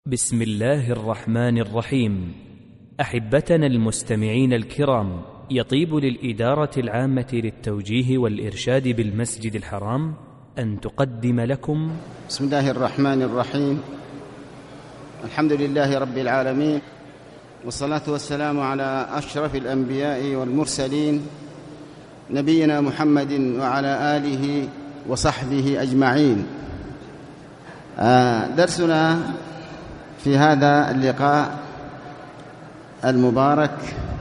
بسم الله الرحمن الرحيم. أحبتنا المستمعين الكرام، يطيب للإدارة العامة للتوجيه والإرشاد بالمسجد الحرام أن تقدم لكم بسم الله الرحمن الرحيم. الحمد لله رب العالمين، والصلاة والسلام على أشرف الأنبياء والمرسلين نبينا محمد وعلى آله وصحبه أجمعين. درسنا في هذا اللقاء المبارك،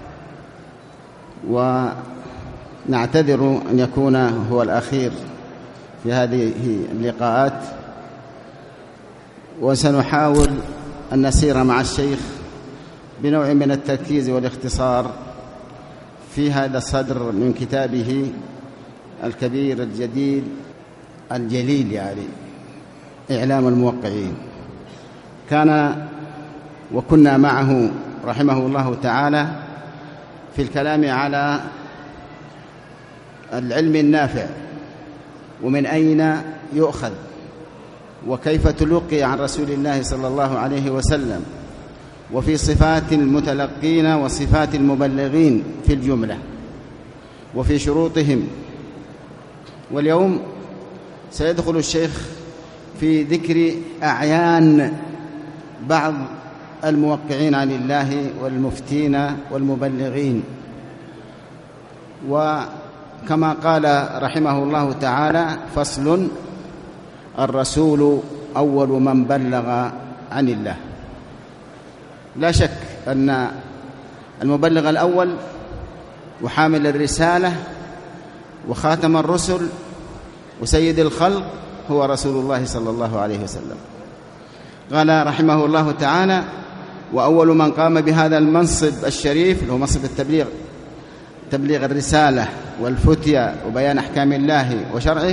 ونعتذر أن يكون هو الأخير في هذه اللقاءات، وسنحاول أن نسير مع الشيخ بنوع من التركيز والاختصار في هذا الصدر من كتابه الكبير الجليل يعني إعلام الموقعين. وكنا معه رحمه الله تعالى في الكلام على العلم النافع ومن أين يؤخذ، وكيف تلقي عن رسول الله صلى الله عليه وسلم، وفي صفات المتلقين وصفات المبلغين في الجملة، وفي شروطهم. واليوم سيدخل الشيخ في ذكر أعيان بعض الموقعين عن الله والمفتين والمبلغين. وكما قال رحمه الله تعالى: فصل: الرسول أول من بلغ عن الله. لا شك أن المبلغ الأول وحامل الرسالة وخاتم الرسل وسيد الخلق هو رسول الله صلى الله عليه وسلم. قال رحمه الله تعالى: وأول من قام بهذا المنصب الشريف اللي هو منصب التبليغ، تبليغ الرسالة والفتية وبيان أحكام الله وشرعه،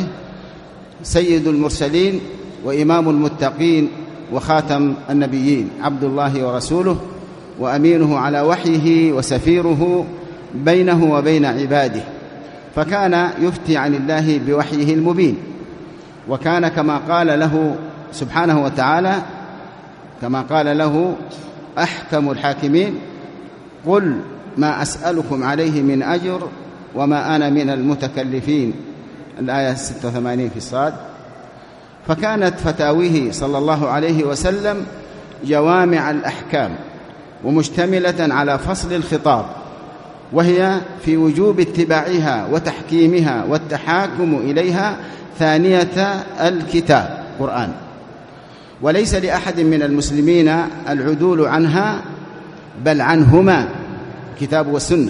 سيد المرسلين وإمام المتقين وخاتم النبيين، عبد الله ورسوله وأمينه على وحيه وسفيره بينه وبين عباده، فكان يفتي عن الله بوحيه المبين. وكان كما قال له سبحانه وتعالى، كما قال له أحكم الحاكمين: قل ما أسألكم عليه من أجر وما أنا من المتكلفين، الآية 86 في الصاد. فكانت فتاويه صلى الله عليه وسلم جوامع الأحكام ومشتملة على فصل الخطاب، وهي في وجوب اتباعها وتحكيمها والتحاكم إليها ثانية الكتاب قرآن، وليس لأحد من المسلمين العدول عنها، بل عنهما كتاب والسنة،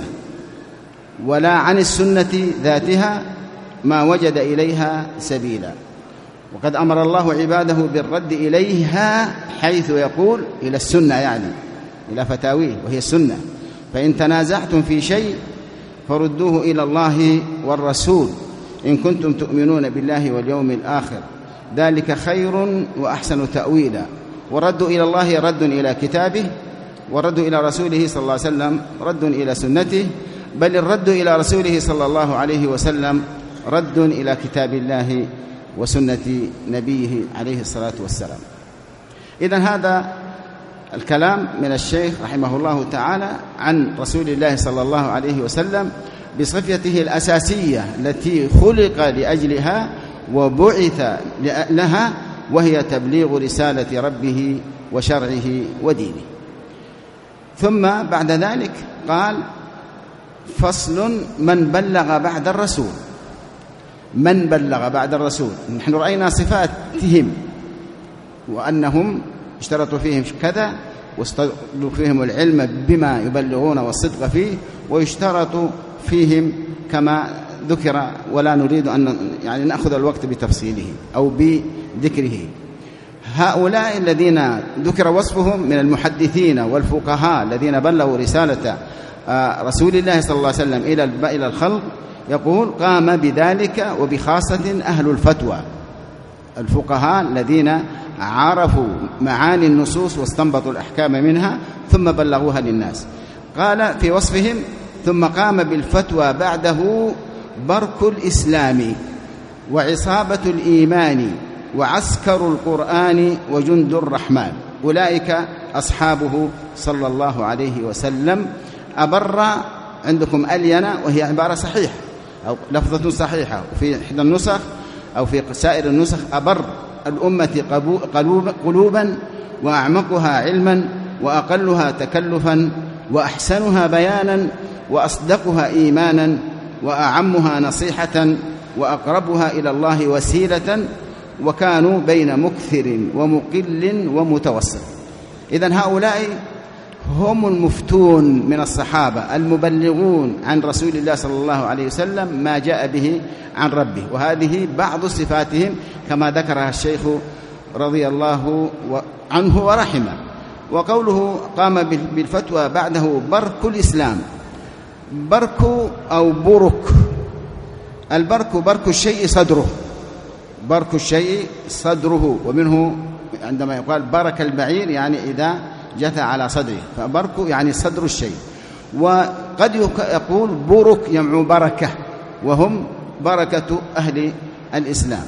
ولا عن السنة ذاتها ما وجد إليها سبيلا. وقد أمر الله عباده بالرد إليها، حيث يقول إلى السنة، يعني إلى فتاويه وهي السنة: فإن تنازعتم في شيء فردوه إلى الله والرسول إن كنتم تؤمنون بالله واليوم الآخر، ذلك خير وأحسن تأويلا. ورد إلى الله رد إلى كتابه، ورد إلى رسوله صلى الله عليه وسلم رد إلى سنته، بل الرد إلى رسوله صلى الله عليه وسلم رد إلى كتاب الله وسنة نبيه عليه الصلاة والسلام. إذن هذا الكلام من الشيخ رحمه الله تعالى عن رسول الله صلى الله عليه وسلم بصفته الأساسية التي خلق لأجلها وبعث لها، وهي تبليغ رسالة ربه وشرعه ودينه. ثم بعد ذلك قال: فصل: من بلغ بعد الرسول. من بلغ بعد الرسول، نحن رأينا صفاتهم وأنهم اشترطوا فيهم كذا، واستطلوا فيهم العلم بما يبلغون والصدق فيه، ويشترط فيهم كما ذكر، ولا نريد أن يعني نأخذ الوقت بتفصيله أو بذكره. هؤلاء الذين ذكر وصفهم من المحدثين والفقهاء الذين بلغوا رسالة رسول الله صلى الله عليه وسلم إلى الخلق، يقول: قام بذلك وبخاصة أهل الفتوى، الفقهاء الذين عرفوا معاني النصوص واستنبطوا الأحكام منها ثم بلغوها للناس. قال في وصفهم: ثم قام بالفتوى بعده برك الإسلام وعصابة الإيمان وعسكر القرآن وجند الرحمن. أولئك أصحابه صلى الله عليه وسلم. أبر عندكم ألين، وهي عبارة صحيحة أو لفظة صحيحة في إحدى النسخ أو في سائر النسخ: أبر الأمة قلوبا وأعمقها علما وأقلها تكلفا وأحسنها بيانا وأصدقها إيمانا وأعمها نصيحة وأقربها إلى الله وسيلة، وكانوا بين مكثر ومقل ومتوسط. إذن هؤلاء هم المفتون من الصحابة المبلغون عن رسول الله صلى الله عليه وسلم ما جاء به عن ربه، وهذه بعض صفاتهم كما ذكرها الشيخ رضي الله عنه ورحمه. وقوله قام بالفتوى بعده برك الإسلام. برك أو برك، البرك برك الشيء صدره، برك الشيء صدره، ومنه عندما يقال برك البعير يعني إذا جثى على صدره، فبرك يعني صدر الشيء. وقد يقول برك يمع بركة، وهم بركة أهل الإسلام.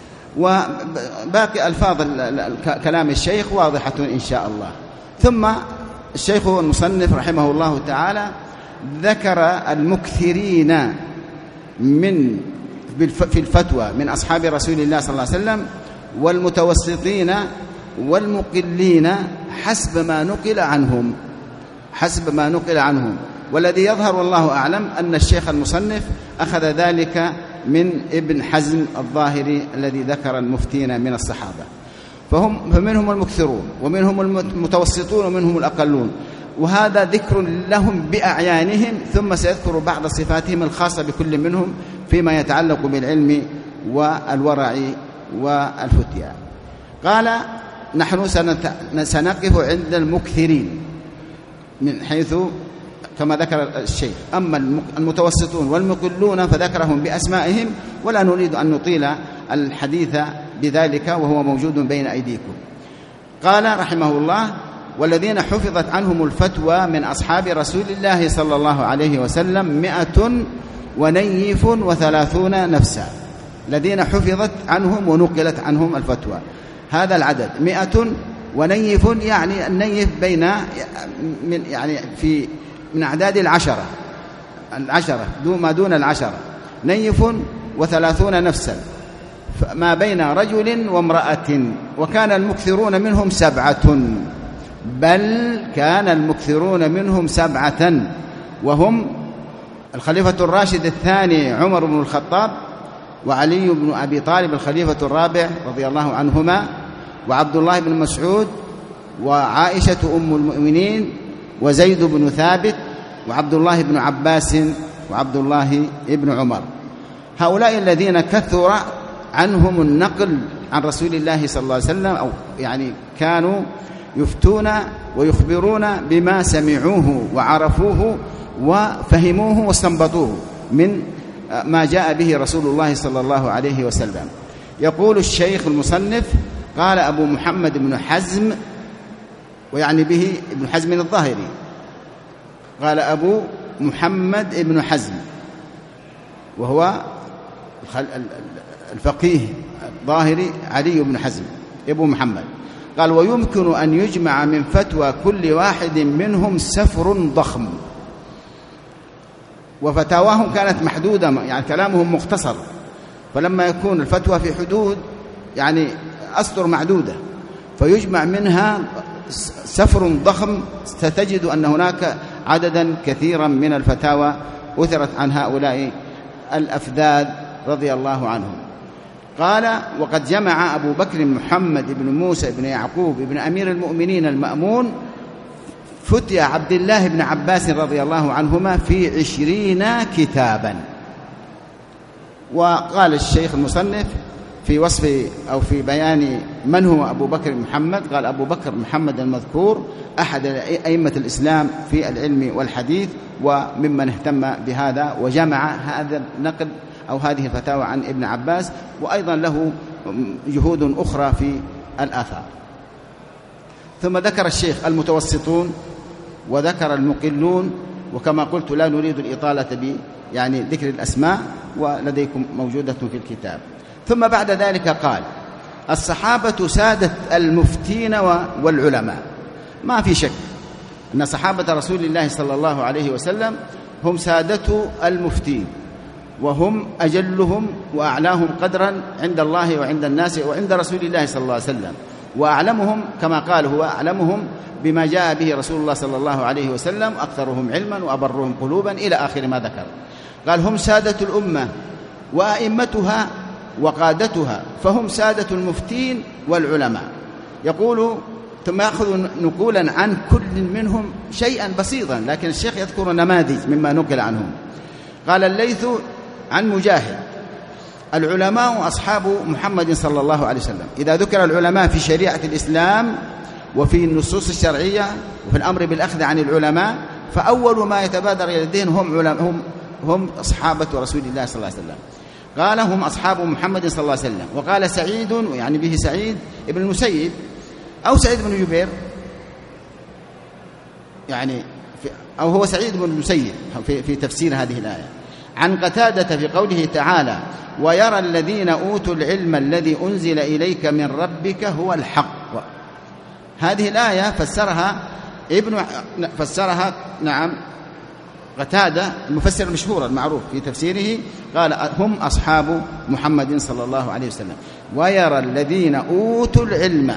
وباقي ألفاظ كلام الشيخ واضحة إن شاء الله. ثم الشيخ المصنف رحمه الله تعالى ذكر المكثرين في الفتوى من أصحاب رسول الله صلى الله عليه وسلم، والمتوسطين والمقلين حسب ما نقل عنهم. والذي يظهر والله أعلم أن الشيخ المصنف أخذ ذلك من ابن حزم الظاهري الذي ذكر المفتين من الصحابة. فمنهم المكثرون ومنهم المتوسطون ومنهم الأقلون، وهذا ذكر لهم بأعيانهم، ثم سيذكر بعض صفاتهم الخاصة بكل منهم فيما يتعلق بالعلم والورع والفتيا. قال: نحن سنقف عند المكثرين من حيث كما ذكر الشيخ. أما المتوسطون والمقلون فذكرهم بأسمائهم، ولا نريد أن نطيل الحديث بذلك وهو موجود بين أيديكم. قال رحمه الله: والذين حفظت عنهم الفتوى من أصحاب رسول الله صلى الله عليه وسلم 130 نفسا. الذين حفظت عنهم ونقلت عنهم الفتوى، هذا العدد 100 يعني النيف بين من أعداد العشرة ما دون العشرة، 130 نفسا ما بين رجل وامرأة. وكان المكثرون منهم 7، بل كان المكثرون منهم 7، وهم الخليفة الراشد الثاني عمر بن الخطاب، وعلي بن أبي طالب الخليفة الرابع رضي الله عنهما، وعبد الله بن مسعود، وعائشة أم المؤمنين، وزيد بن ثابت، وعبد الله بن عباس، وعبد الله بن عمر. هؤلاء الذين كثر عنهم النقل عن رسول الله صلى الله عليه وسلم، أو يعني كانوا يفتون ويخبرون بما سمعوه وعرفوه وفهموه واستنبطوه من ما جاء به رسول الله صلى الله عليه وسلم. يقول الشيخ المصنف: قال أبو محمد بن حزم، ويعني به ابن حزم الظاهري. قال أبو محمد بن حزم، وهو الفقيه الظاهري علي بن حزم ابو محمد. قال: ويمكن أن يجمع من فتوى كل واحد منهم سفر ضخم. وفتاواهم كانت محدودة، يعني كلامهم مختصر، فلما يكون الفتوى في حدود يعني أسطر معدودة فيجمع منها سفر ضخم، ستجد أن هناك عددا كثيرا من الفتاوى أثرت عن هؤلاء الأفذاذ رضي الله عنهم. قال: وقد جمع أبو بكر محمد بن موسى بن يعقوب بن أمير المؤمنين المأمون فتيا عبد الله بن عباس رضي الله عنهما في 20 كتابا. وقال الشيخ المصنف في وصف أو في بيان من هو أبو بكر محمد، قال: أبو بكر محمد المذكور أحد أئمة الإسلام في العلم والحديث، وممن اهتم بهذا وجمع هذا النقل أو هذه الفتاوى عن ابن عباس، وأيضا له جهود أخرى في الآثار. ثم ذكر الشيخ المتوسطون وذكر المقلون، وكما قلت لا نريد الإطالة يعني ذكر الأسماء، ولديكم موجودة في الكتاب. ثم بعد ذلك قال: الصحابة سادة المفتين والعلماء، ما في شك أن صحابة رسول الله صلى الله عليه وسلم هم سادة المفتين، وهم أجلهم وأعلاهم قدرا عند الله وعند الناس وعند رسول الله صلى الله عليه وسلم، وأعلمهم كما قال هو أعلمهم بما جاء به رسول الله صلى الله عليه وسلم، أكثرهم علما وأبرهم قلوبا إلى آخر ما ذكر. قال هم سادة الأمة وأئمتها وقادتها، فهم سادة المفتين والعلماء. يقول ثم يأخذ نقولا عن كل منهم شيئا بسيطا، لكن الشيخ يذكر نماذج مما نقل عنهم. قال الليث عن مجاهد: العلماء أصحاب محمد صلى الله عليه وسلم. إذا ذكر العلماء في شريعة الإسلام وفي النصوص الشرعية وفي الأمر بالأخذ عن العلماء، فأول ما يتبادر إلى الذهن هم أصحابة رسول الله صلى الله عليه وسلم. قال هم أصحاب محمد صلى الله عليه وسلم. وقال سعيد، يعني به سعيد ابن المسيب أو سعيد بن جبير، يعني أو هو سعيد بن المسيب في تفسير هذه الآية، عن قتادة في قوله تعالى: ويرى الذين أوتوا العلم الذي أنزل إليك من ربك هو الحق. هذه الآية فسرها قتادة المفسر المشهور المعروف في تفسيره، قال هم أصحاب محمد صلى الله عليه وسلم. ويرى الذين أوتوا العلم،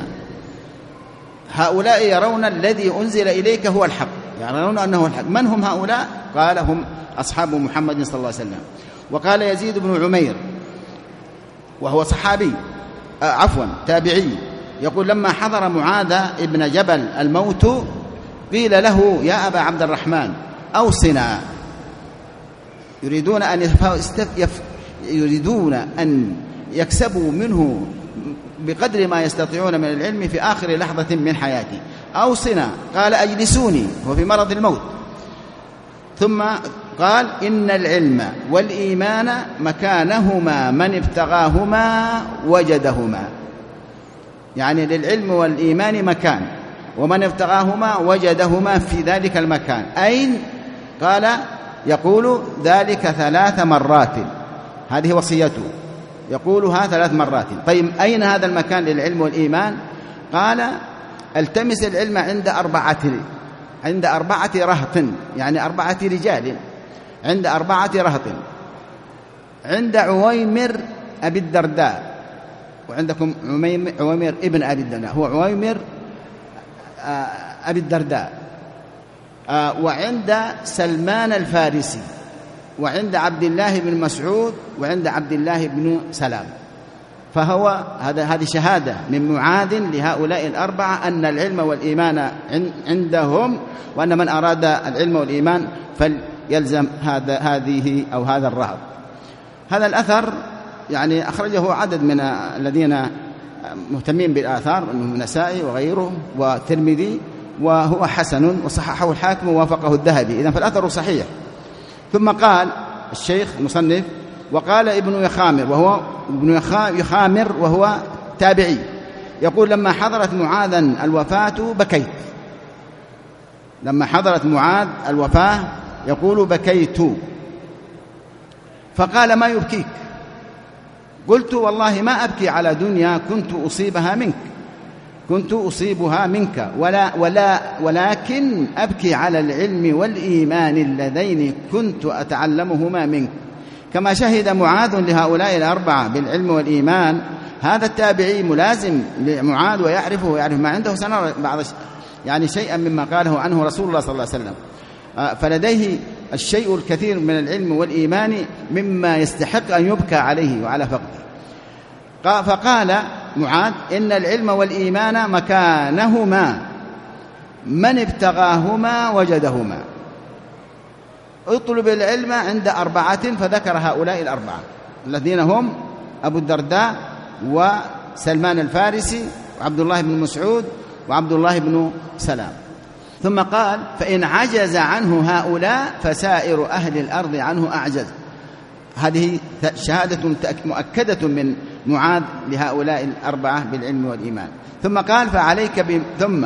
هؤلاء يرون الذي أنزل إليك هو الحق، يرون أنه الحق. من هم هؤلاء؟ قال هم أصحاب محمد صلى الله عليه وسلم. وقال يزيد بن عمير وهو صحابي تابعي، يقول: لما حضر معاذ ابن جبل الموت قيل له: يا أبا عبد الرحمن أوصنا. يريدون أن يكسبوا منه بقدر ما يستطيعون من العلم في آخر لحظة من حياته. أوصنا، قال: أجلسوني، هو في مرض الموت. ثم قال: إن العلم والإيمان مكانهما من ابتغاهما وجدهما. يعني للعلم والإيمان مكان، ومن ابتغاهما وجدهما في ذلك المكان. أين؟ قال: يقول ذلك 3 مرات، هذه وصيته، يقولها 3 مرات. طيب أين هذا المكان للعلم والإيمان؟ قال: التمس العلم عند 4 رهط، يعني 4 رجال، عند 4 رهط، عند عويمر أبي الدرداء، وعندكم عويمر ابن أبي الدرداء، هو عويمر أبي الدرداء، وعند سلمان الفارسي، وعند عبد الله بن مسعود، وعند عبد الله بن سلام. فهو هذه شهادة من معاذ لهؤلاء 4 أن العلم والإيمان عندهم، وأن من أراد العلم والإيمان فليلزم هذا الرهب. هذا الأثر يعني أخرجه عدد من الذين مهتمين بالآثار، منهم النسائي وغيره والترمذي، وهو حسن، وصححه الحاكم ووافقه الذهبي. إذن فالأثر صحيح. ثم قال الشيخ المصنف: وقال ابن يخامر وهو تابعي، يقول: لما حضرت معاذا الوفاة بكيت. لما حضرت معاذ الوفاة يقول: بكيت. فقال: ما يبكيك؟ قلت: والله ما أبكي على دنيا كنت أصيبها منك ولكن أبكي على العلم والإيمان اللذين كنت أتعلمهما منك. كما شهد معاذ لهؤلاء 4 بالعلم والإيمان، هذا التابعي ملازم لمعاذ ويعرف ما عنده. سنرى بعض يعني شيئا مما قاله عنه رسول الله صلى الله عليه وسلم، فلديه الشيء الكثير من العلم والإيمان مما يستحق أن يبكى عليه وعلى فقده. فقال معاذ: إن العلم والإيمان مكانهما من ابتغاهما وجدهما. اطلب العلم عند 4، فذكر هؤلاء 4 الذين هم أبو الدرداء وسلمان الفارسي وعبد الله بن مسعود وعبد الله بن سلام. ثم قال: فإن عجز عنه هؤلاء فسائر أهل الأرض عنه أعجز. هذه شهادة مؤكدة من معاذ لهؤلاء 4 بالعلم والإيمان. ثم قال: فعليك ثم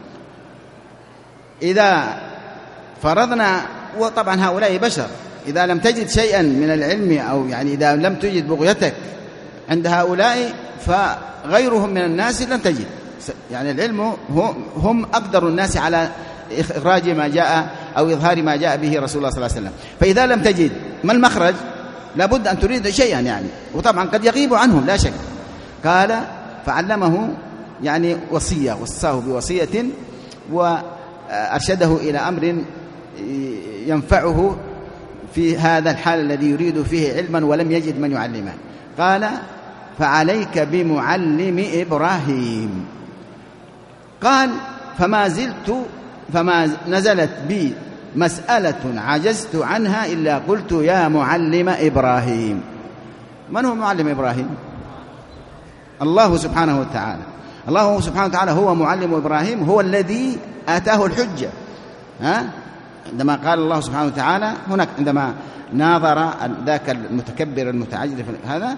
إذا فرضنا، وطبعا هؤلاء بشر، إذا لم تجد شيئا من العلم، أو يعني إذا لم تجد بغيتك عند هؤلاء، فغيرهم من الناس لن تجد. يعني العلم هم أقدر الناس على إخراج ما جاء أو إظهار ما جاء به رسول الله صلى الله عليه وسلم. فإذا لم تجد ما المخرج لابد أن تريد شيئا يعني، وطبعا قد يغيب عنهم لا شك. قال فعلمه يعني وصية، وصاه بوصية وأرشده إلى أمر ينفعه في هذا الحال الذي يريد فيه علما ولم يجد من يعلمه. قال فعليك بمعلم إبراهيم. قال فما نزلت بي مسألة عجزت عنها إلا قلت يا معلم إبراهيم. من هو معلم إبراهيم؟ الله سبحانه وتعالى. الله سبحانه وتعالى هو معلم إبراهيم، هو الذي آتاه الحجة. عندما قال الله سبحانه وتعالى هناك عندما ناظر ذاك المتكبر المتعجل هذا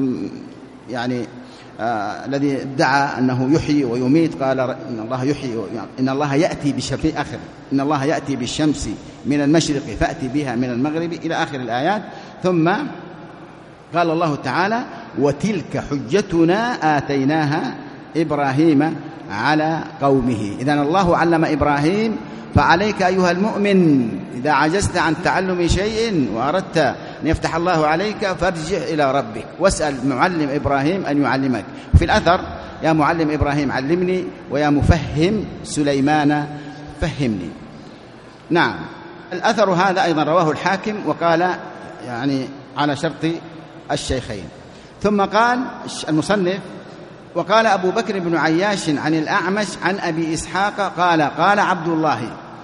يعني الذي ادعى أنه يحيي ويميت، قال إن الله يحيي، إن الله يأتي في آخر إن الله يأتي بالشمس من المشرق فأتي بها من المغرب إلى آخر الآيات. ثم قال الله تعالى وتلك حجتنا آتيناها إبراهيم على قومه. إذن الله علم إبراهيم، فعليك أيها المؤمن إذا عجزت عن تعلم شيء وأردت أن يفتح الله عليك فارجع إلى ربك واسأل معلم إبراهيم أن يعلمك. في الأثر يا معلم إبراهيم علمني، ويا مفهم سليمان فهمني. نعم، الأثر هذا أيضا رواه الحاكم وقال يعني على شرط الشيخين. ثم قال المصنف وقال أبو بكر بن عياش عن الأعمش عن أبي إسحاق قال قال عبد الله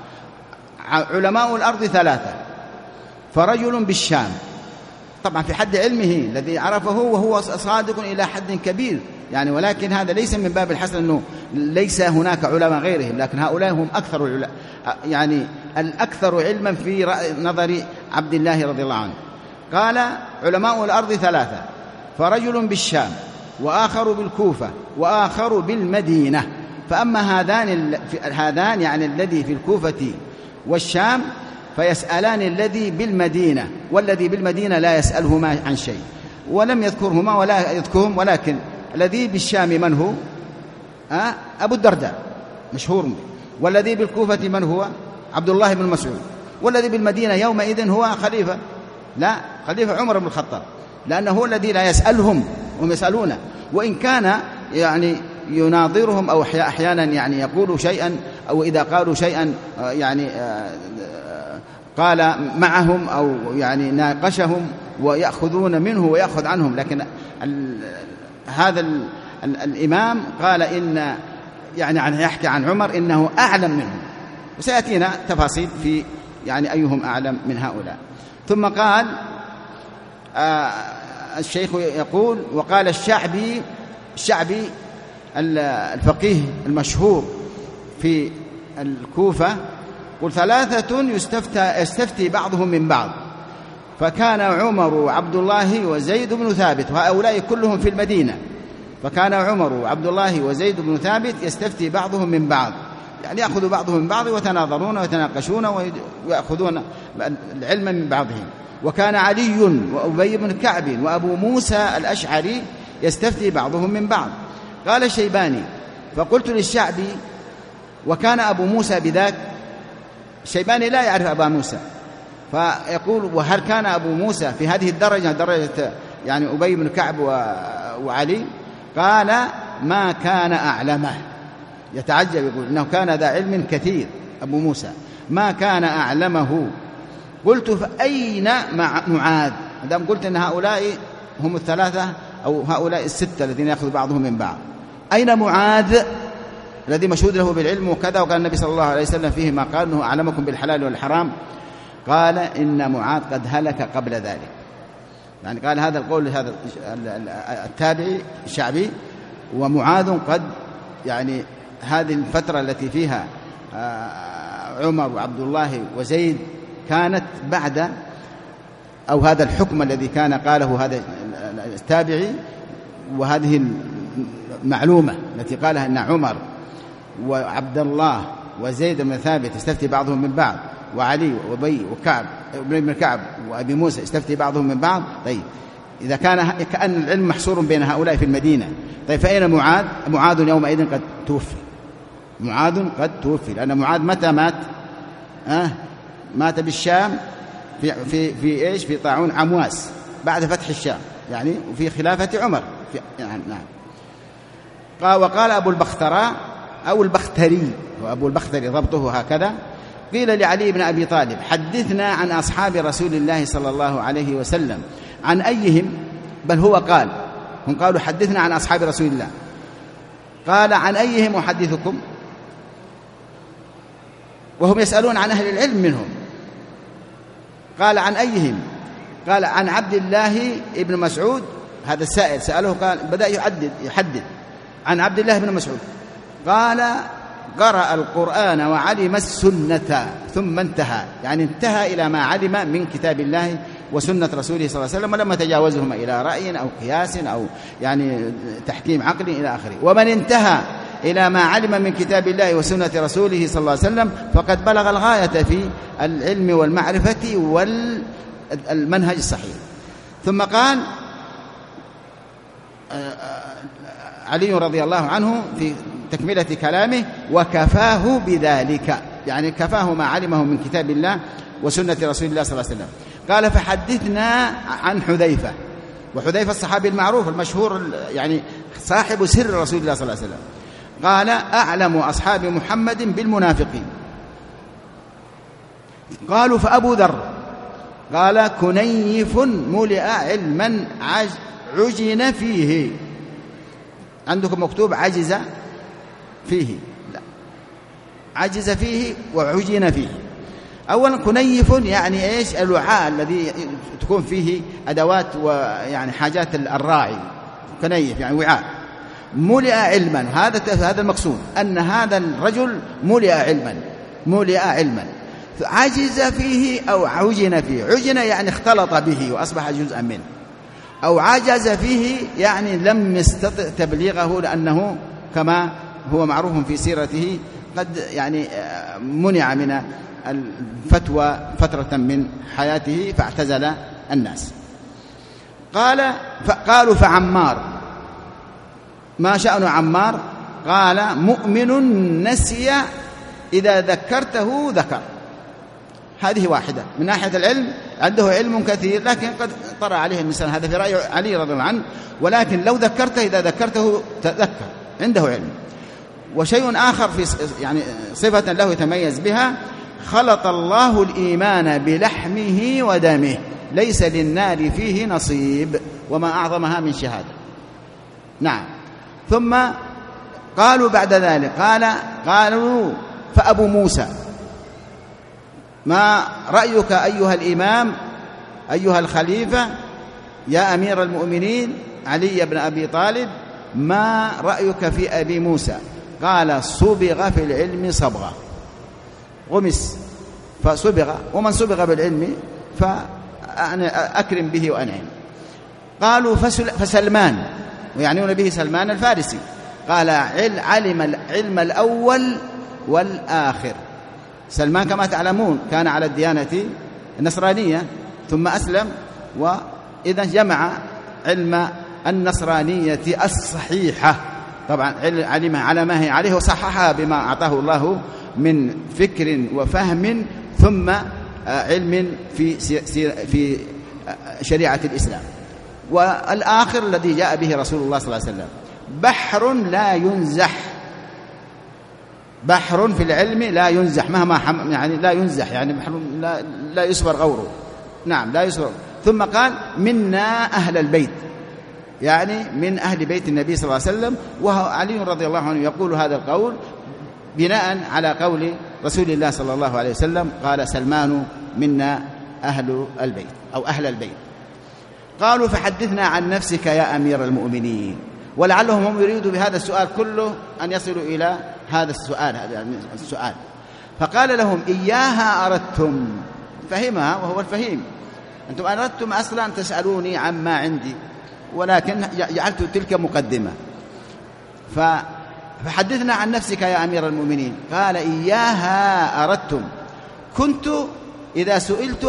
علماء الأرض ثلاثة، فرجل بالشام، طبعا في حد علمه الذي عرفه وهو صادق إلى حد كبير يعني، ولكن هذا ليس من باب الحسن أنه ليس هناك علماء غيرهم، لكن هؤلاء هم أكثر العلماء يعني الأكثر علما في نظر عبد الله رضي الله عنه. قال علماء الأرض ثلاثة، فرجل بالشام وآخر بالكوفة وآخر بالمدينة. فأما هذان يعني الذي في الكوفة والشام فيسألان الذي بالمدينة، والذي بالمدينة لا يسألهما عن شيء، ولم يذكرهما ولا يذكرهم. ولكن الذي بالشام من هو؟ أبو الدرداء مشهور، والذي بالكوفة من هو؟ عبد الله بن مسعود، والذي بالمدينة يومئذ هو خليفة عمر بن الخطاب، لأنه هو الذي لا يسألهم هم يسألونه، وإن كان يعني يناظرهم أو أحيانا يعني يقول شيئا، أو إذا قالوا شيئا يعني قال معهم أو يعني ناقشهم ويأخذون منه ويأخذ عنهم. لكن هذا الإمام قال إن يعني يحكي عن عمر إنه أعلم منهم، وسيأتينا تفاصيل في يعني أيهم أعلم من هؤلاء. ثم قال الشيخ يقول وقال الشعبي الفقيه المشهور في الكوفة قل ثلاثة يستفتي بعضهم من بعض، فكان عمر وعبد الله وزيد بن ثابت، وهؤلاء كلهم في المدينة. فكان عمر وعبد الله وزيد بن ثابت يستفتي بعضهم من بعض، يعني يأخذ بعضهم من بعض وتناظرون ويتناقشون ويأخذون العلم من بعضهم. وكان علي وأبي بن كعب وأبو موسى الأشعري يستفتي بعضهم من بعض. قال الشيباني فقلت للشعبي وكان أبو موسى بذاك، الشيباني لا يعرف أبا موسى، فيقول وهل كان أبو موسى في هذه الدرجة درجة يعني أبي بن كعب وعلي؟ قال ما كان أعلمه، يتعجب يقول إنه كان ذا علم كثير أبو موسى، ما كان أعلمه. قلت فأين معاذ؟ دام قلت إن هؤلاء هم الثلاثة أو هؤلاء الستة الذين يأخذ بعضهم من بعض، أين معاذ الذي مشهود له بالعلم وكذا؟ وقال النبي صلى الله عليه وسلم فيه ما قال إنه أعلمكم بالحلال والحرام. قال إن معاذ قد هلك قبل ذلك، يعني قال هذا القول هذا التابعي الشعبي، ومعاذ قد يعني هذه الفترة التي فيها عمر وعبد الله وزيد كانت بعد أو هذا الحكم الذي كان قاله هذا التابعي، وهذه المعلومة التي قالها أن عمر وعبد الله وزيد بن ثابت يستفتي بعضهم من بعض، وعلي وأبي وكعب بن كعب وأبي موسى يستفتي بعضهم من بعض. طيب إذا كان العلم محصور بين هؤلاء في المدينة، طيب فأين معاذ؟ معاذ يومئذ قد توفي، معاذ قد توفي، لأن معاذ متى مات؟ مات بالشام في إيش؟ في طاعون عمواس بعد فتح الشام، يعني وفي خلافة عمر يعني نعم. وقال أبو البختراء أو البختري، وأبو البختري ضبطه هكذا، قيل لعلي بن أبي طالب حدثنا عن أصحاب رسول الله صلى الله عليه وسلم عن أيهم، بل هو قال، هم قالوا حدثنا عن أصحاب رسول الله، قال عن أيهم أحدثكم؟ وهم يسألون عن أهل العلم منهم. قال عن أيهم؟ قال عن عبد الله بن مسعود، هذا السائل سأله، قال بدأ يحدد عن عبد الله بن مسعود، قال قرأ القرآن وعلم السنة ثم انتهى، يعني انتهى إلى ما علم من كتاب الله وسنة رسوله صلى الله عليه وسلم، ولما تجاوزهما إلى رأي أو قياس أو يعني تحكيم عقل إلى آخره. ومن انتهى إلى ما علم من كتاب الله وسنة رسوله صلى الله عليه وسلم فقد بلغ الغاية في العلم والمعرفة والمنهج الصحيح. ثم قال علي رضي الله عنه في تكملة كلامه وكفاه بذلك، يعني كفاه ما علمه من كتاب الله وسنة رسول الله صلى الله عليه وسلم. قال فحدثنا عن حذيفة، وحذيفة الصحابي المعروف المشهور، يعني صاحب سر رسول الله صلى الله عليه وسلم. قال أعلم أصحاب محمد بالمنافقين. قالوا فأبو ذر، قال كنيف ملئ علما عجن فيه. عندكم مكتوب عجز فيه، لا، عجز فيه وعجن فيه. أولا كنيف يعني إيش؟ الوعاء الذي تكون فيه أدوات ويعني حاجات الراعي، كنيف يعني وعاء. ملئ علما، هذا المقصود، أن هذا الرجل ملئ علما، عجز فيه أو عجن فيه. عجن يعني اختلط به وأصبح جزءا منه، أو عجز فيه يعني لم يستطع تبليغه، لأنه كما هو معروف في سيرته قد يعني منع من الفتوى فترة من حياته فاعتزل الناس. قالوا فعمار، ما شأن عمار؟ قال مؤمن نسي إذا ذكرته ذكر. هذه واحدة من ناحية العلم، عنده علم كثير لكن قد طرأ عليه النسيان، هذا في رأي علي رضي الله عنه، ولكن لو ذكرته إذا ذكرته تذكر، عنده علم. وشيء آخر في يعني صفة له يتميز بها، خلط الله الإيمان بلحمه ودمه، ليس للنار فيه نصيب، وما أعظمها من شهادة. نعم. ثم قالوا بعد ذلك، قالوا فأبو موسى، ما رأيك أيها الإمام أيها الخليفة يا أمير المؤمنين علي بن أبي طالب، ما رأيك في أبي موسى؟ قال صبغ في العلم صبغة، غمس فصبغ، ومن صبغ بالعلم فأكرم به وأنعم. قالوا فسلمان، ويعنون به سلمان الفارسي، قال علم العلم الأول والآخر. سلمان كما تعلمون كان على الديانة النصرانية ثم أسلم، وإذا جمع علم النصرانية الصحيحة، طبعا علمها على ما هي عليه وصححها بما أعطاه الله من فكر وفهم، ثم علم في شريعة الإسلام. والآخر الذي جاء به رسول الله صلى الله عليه وسلم بحر لا ينزح، بحر في العلم لا ينزح، مهما يعني لا ينزح، يعني بحر لا يصبر غوره. نعم لا يصبر. ثم قال منا أهل البيت، يعني من أهل بيت النبي صلى الله عليه وسلم. وعلي رضي الله عنه يقول هذا القول بناء على قول رسول الله صلى الله عليه وسلم، قال سلمان منا أهل البيت أو أهل البيت. قالوا فحدثنا عن نفسك يا أمير المؤمنين. ولعلهم هم يريدوا بهذا السؤال كله أن يصلوا إلى هذا السؤال. فقال لهم إياها أردتم، فهمها وهو الفهيم، أنتم أردتم أصلا تسألوني عما عندي، ولكن جعلت تلك مقدمة. فحدثنا عن نفسك يا أمير المؤمنين. قال إياها أردتم، كنت إذا سئلت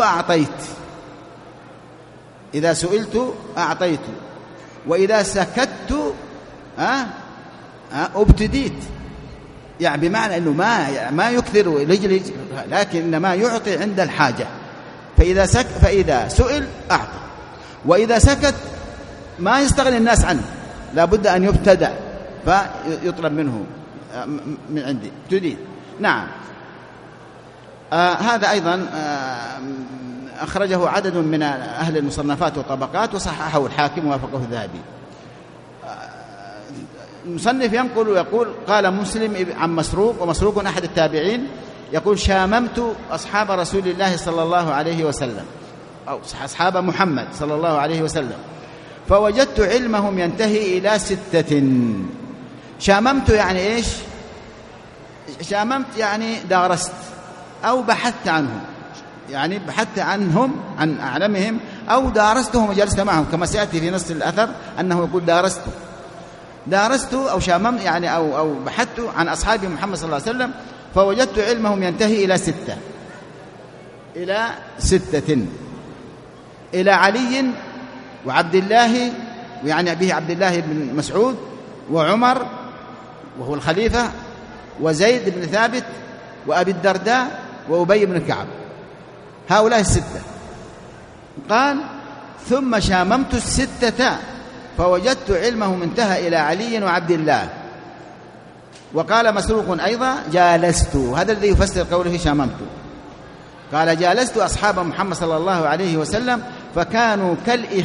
أعطيت، وإذا سكت ابتديت، يعني بمعنى أنه ما يكثر لجلج، لكن إنما يعطي عند الحاجة. فإذا سئل أعطى، وإذا سكت ما يستغني الناس عنه، لا بد أن يبتدع فيطلب منه من عندي ابتديت. نعم. هذا أيضا أخرجه عدد من أهل المصنفات والطبقات، وصححه الحاكم ووافقه الذهبي. المصنف ينقل ويقول: قال مسلم عن مسروق، ومسروق أحد التابعين، يقول: شاممت أصحاب رسول الله صلى الله عليه وسلم، أو أصحاب محمد صلى الله عليه وسلم، فوجدت علمهم ينتهي إلى 6. شاممت يعني إيش؟ شاممت يعني دارست أو بحثت عنهم، يعني بحثت عنهم عن أعلمهم، أو دارستهم وجلست معهم، كما سيأتي في نص الأثر أنه يقول دارست أو شاممت يعني أو بحثت عن أصحاب محمد صلى الله عليه وسلم، فوجدت علمهم ينتهي إلى 6. إلى علي وعبد الله، ويعني به عبد الله بن مسعود، وعمر وهو الخليفة، وزيد بن ثابت، وأبي الدرداء، وأبي بن كعب. هؤلاء 6. قال: ثم شاممت 6 فوجدت علمهم انتهى إلى علي وعبد الله. وقال مسروق أيضا: جالست، هذا الذي يفسر قوله شاممت. قال: جالست أصحاب محمد صلى الله عليه وسلم فكانوا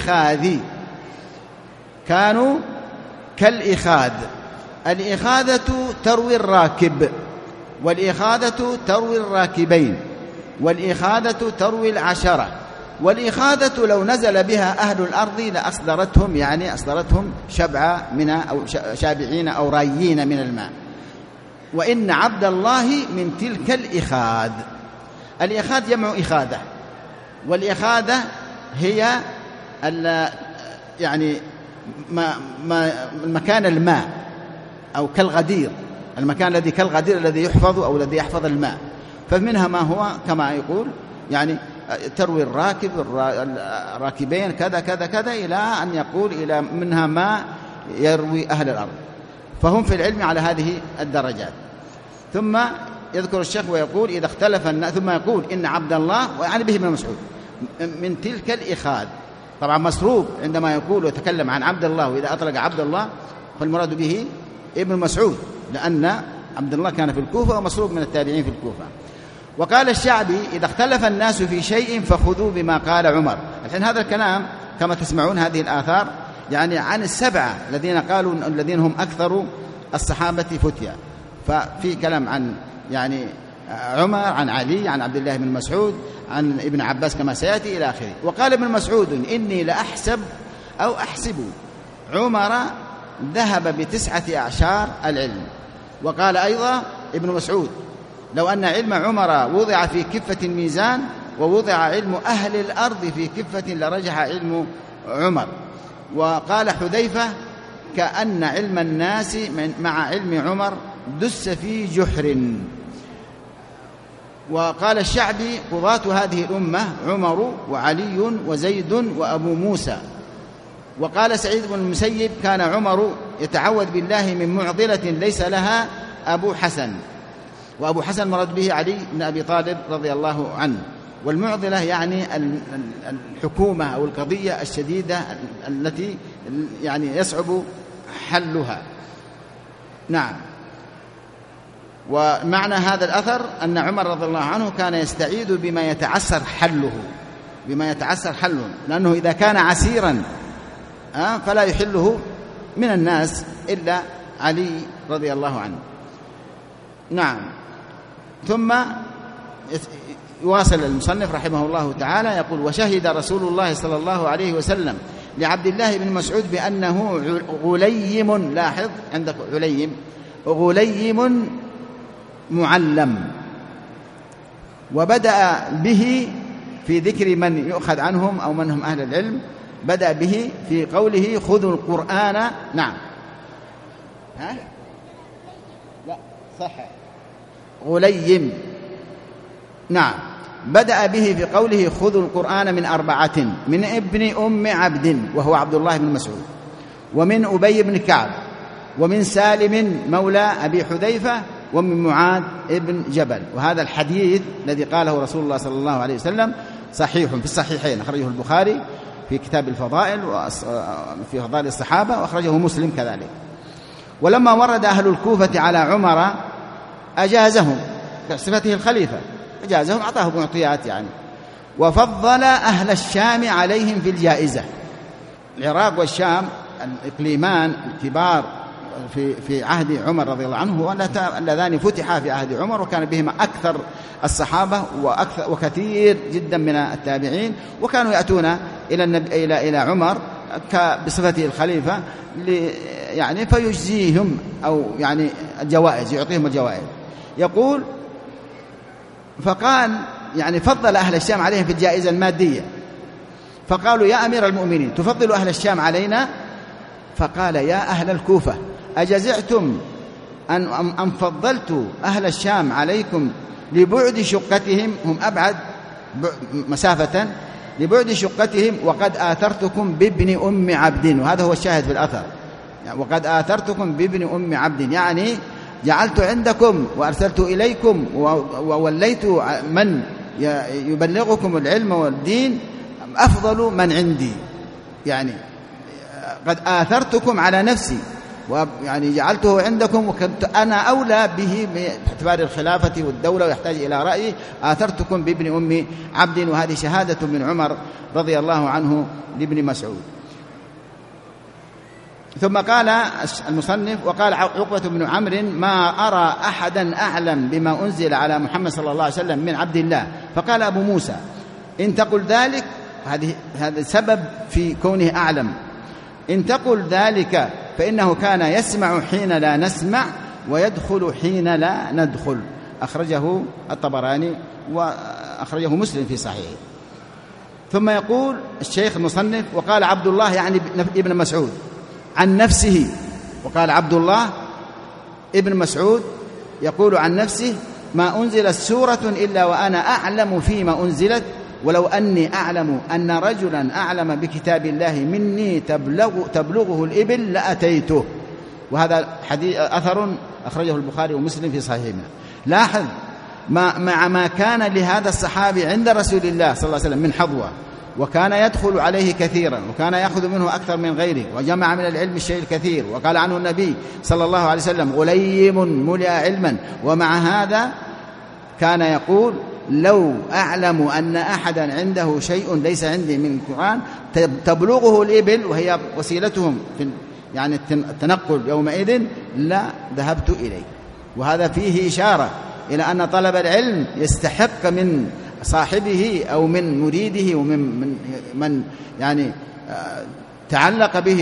كالإخاذ. الإخاذة تروي الراكب، والإخاذة تروي الراكبين، والإخاذة تروي 10. والإخاذة لو نزل بها أهل الأرض لأصدرتهم، يعني أصدرتهم شابعين أو رايين من الماء. وإن عبد الله من تلك الإخاذ. الإخاذ جمع إخاذة، والإخاذة هي يعني المكان الماء، أو كالغدير، المكان الذي كالغدير الذي يحفظ أو الذي يحفظ الماء. فمنها ما هو كما يقول يعني تروي الراكبين كذا كذا كذا، إلى أن يقول إلى منها ما يروي أهل الأرض. فهم في العلم على هذه الدرجات. ثم يذكر الشيخ ويقول: إذا اختلف الناس، ثم يقول: إن عبد الله، ويعني به ابن مسعود، من تلك الإخاذ. طبعا مسروق عندما يقول ويتكلم عن عبد الله، وإذا أطلق عبد الله فالمراد به ابن مسعود، لأن عبد الله كان في الكوفة، ومسروق من التابعين في الكوفة. وقال الشعبي: إذا اختلف الناس في شيء فخذوا بما قال عمر. الحين هذا الكلام كما تسمعون هذه الآثار يعني عن 7 الذين قالوا الذين هم أكثر الصحابة فتيا. ففي كلام عن يعني عمر، عن علي، عن عبد الله بن مسعود، عن ابن عباس كما سيأتي إلى آخره. وقال ابن مسعود: إني لأحسب أو أحسب عمر ذهب ب9 أعشار العلم. وقال أيضا ابن مسعود: لو أن علم عمر وضع في كفة الميزان ووضع علم أهل الأرض في كفة لرجح علم عمر. وقال حذيفة: كأن علم الناس مع علم عمر دس في جحر. وقال الشعبي: قضاة هذه الأمة عمر وعلي وزيد وأبو موسى. وقال سعيد بن المسيب: كان عمر يتعوذ بالله من معضلة ليس لها أبو حسن. وأبو حسن مراد به علي بن أبي طالب رضي الله عنه. والمعضلة يعني الحكومة أو القضية الشديدة التي يعني يصعب حلها. نعم. ومعنى هذا الأثر أن عمر رضي الله عنه كان يستعيذ بما يتعسر حله، لأنه إذا كان عسيرا فلا يحله من الناس إلا علي رضي الله عنه. نعم. ثم يواصل المصنف رحمه الله تعالى يقول: وشهد رسول الله صلى الله عليه وسلم لعبد الله بن مسعود بأنه غليم. لاحظ عندك غليم معلم. وبدأ به في ذكر من يؤخذ عنهم أو من هم أهل العلم، بدأ به في قوله: خذوا القرآن. نعم. لا صح، غليم. نعم. بدأ به في قوله: خذوا القرآن من 4: من ابن أم عبد وهو عبد الله بن مسعود، ومن أبي بن كعب، ومن سالم مولى أبي حذيفة، ومن معاذ ابن جبل. وهذا الحديث الذي قاله رسول الله صلى الله عليه وسلم صحيح في الصحيحين، أخرجه البخاري في كتاب الفضائل وفي فضائل الصحابة، وأخرجه مسلم كذلك. ولما ورد أهل الكوفة على عمر أجازهم بصفته الخليفة، أجازهم، أعطاهم معطيات يعني، وفضل أهل الشام عليهم في العراق والشام الإقليمان الكبار في عهد عمر رضي الله عنه، اللذان فتحا في عهد عمر، وكان بهما أكثر الصحابة وكثير جدا من التابعين، وكانوا يأتون إلى عمر بصفته الخليفة يعني فيجزيهم أو يعني الجوائز، يعطيهم الجوائز. يقول فقال يعني فضل أهل الشام عليهم في الجائزة المادية، فقالوا يا أمير المؤمنين تفضل أهل الشام علينا؟ فقال يا أهل الكوفة أجزعتم أن فضلت أهل الشام عليكم لبعد شقتهم، هم أبعد مسافة، لبعد شقتهم، وقد آثرتكم بابن أم عبد. وهذا هو الشاهد في الأثر، يعني وقد آثرتكم بابن أم عبد، يعني جعلت عندكم وأرسلت إليكم ووليت من يبلغكم العلم والدين أفضل من عندي، يعني قد آثرتكم على نفسي، ويعني جعلته عندكم، وكنت أنا أولى به باعتبار الخلافة والدولة ويحتاج إلى رأيي، آثرتكم بابن أم عبد. وهذه شهادة من عمر رضي الله عنه لابن مسعود. ثم قال المصنف وقال عقبة بن عمرو ما أرى أحدا أعلم بما أنزل على محمد صلى الله عليه وسلم من عبد الله. فقال أبو موسى إن تقل ذلك، هذا سبب في كونه أعلم، إن تقل ذلك فإنه كان يسمع حين لا نسمع ويدخل حين لا ندخل. أخرجه الطبراني وأخرجه مسلم في صحيحه. ثم يقول الشيخ المصنف وقال عبد الله يعني ابن مسعود عن نفسه، وقال عبد الله ابن مسعود يقول عن نفسه ما أنزلت سورة إلا وأنا أعلم فيما أنزلت، ولو أني أعلم أن رجلا أعلم بكتاب الله مني تبلغه الإبل لأتيته. وهذا حديث أثر أخرجه البخاري ومسلم في صحيحهما. لاحظ مع ما كان لهذا الصحابي عند رسول الله صلى الله عليه وسلم من حظوة، وكان يدخل عليه كثيرا، وكان يأخذ منه أكثر من غيره، وجمع من العلم الشيء الكثير، وقال عنه النبي صلى الله عليه وسلم غليم ملئ علما، ومع هذا كان يقول لو أعلم أن أحدا عنده شيء ليس عندي من القرآن تبلغه الإبل وهي وسيلتهم في يعني التنقل يومئذ لا ذهبت إليه. وهذا فيه إشارة إلى أن طلب العلم يستحق من صاحبه أو من مريده ومن من يعني تعلق به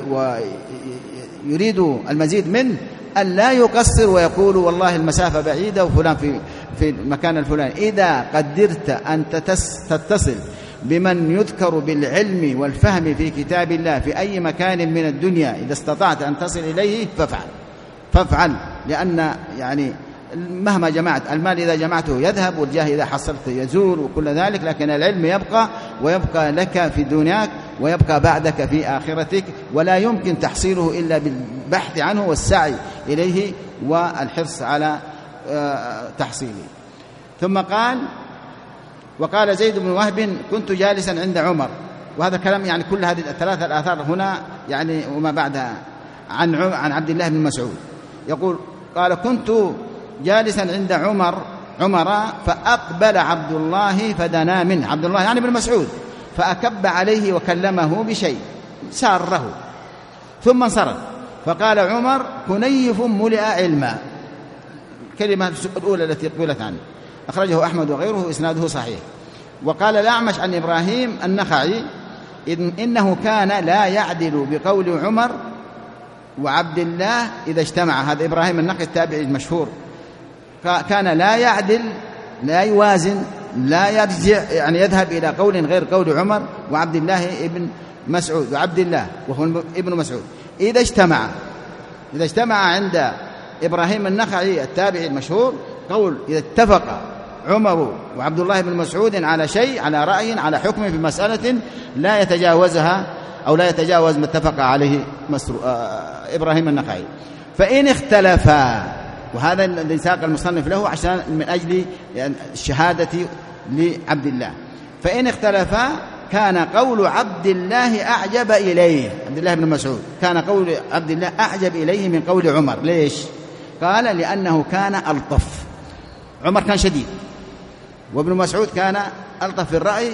ويريد المزيد منه أن لا يقصر ويقول والله المسافة بعيدة وفلان في المكان الفلاني. إذا قدرت أن تتصل بمن يذكر بالعلم والفهم في كتاب الله في أي مكان من الدنيا، إذا استطعت أن تصل إليه فافعل، لأن يعني مهما جمعت المال إذا جمعته يذهب، والجاه إذا حصلته يزول وكل ذلك، لكن العلم يبقى، ويبقى لك في دنياك ويبقى بعدك في آخرتك، ولا يمكن تحصيله إلا بالبحث عنه والسعي إليه والحرص على تحصيله. ثم قال وقال زيد بن وهب كنت جالسا عند عمر. وهذا كلام يعني كل هذه الثلاثة الآثار هنا يعني وما بعدها عن عبد الله بن مسعود. يقول قال كنت جالسا عند عمر فأقبل عبد الله فدنا منه، عبد الله يعني بن مسعود، فأكب عليه وكلمه بشيء ساره، ثم انصرف. فقال عمر كنيف ملئ علما، كلمة الأولى التي قبلت عنه، أخرجه أحمد وغيره إسناده صحيح. وقال الأعمش عن إبراهيم النخعي إنه كان لا يعدل بقول عمر وعبد الله إذا اجتمع. هذا إبراهيم النخعي التابعي المشهور، كان لا يعدل، لا يوازن، لا يرجع يعني يذهب إلى قول غير قول عمر وعبد الله ابن مسعود، وعبد الله وهو ابن مسعود إذا اجتمع عند إبراهيم النخعي التابعي المشهور قول، إذا اتفق عمر وعبد الله بن مسعود على شيء، على رأي، على حكم في مسألة لا يتجاوزها أو لا يتجاوز ما اتفق عليه إبراهيم النخعي. فإن اختلفا، وهذا الذي ساق المصنف له عشان من أجل الشهادة لعبد الله، فإن اختلفا كان قول عبد الله أعجب إليه، عبد الله بن مسعود كان قول عبد الله أعجب إليه من قول عمر. ليش؟ قال لأنه كان ألطف. عمر كان شديد، وابن مسعود كان ألطف في الرأي،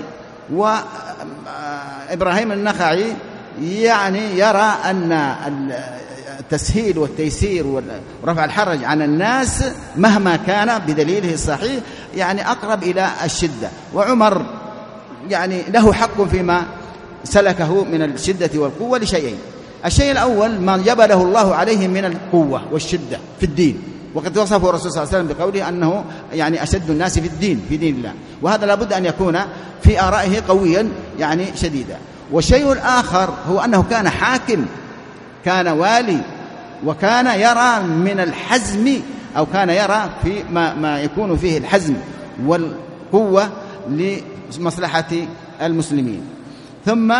وإبراهيم النخعي يعني يرى أن التسهيل والتيسير ورفع الحرج عن الناس مهما كان بدليله الصحيح يعني أقرب إلى الشدة، وعمر يعني له حق فيما سلكه من الشدة والقوة لشيئين. الشيء الأول ما جبله الله عليه من القوة والشدة في الدين، وقد وصفه الرسول صلى الله عليه وسلم بقوله أنه يعني أشد الناس في الدين، في دين الله، وهذا لابد أن يكون في آرائه قويا يعني شديدا. والشيء الآخر هو أنه كان حاكم، كان والي، وكان يرى من الحزم، أو كان يرى في ما يكون فيه الحزم والقوة لمصلحة المسلمين. ثم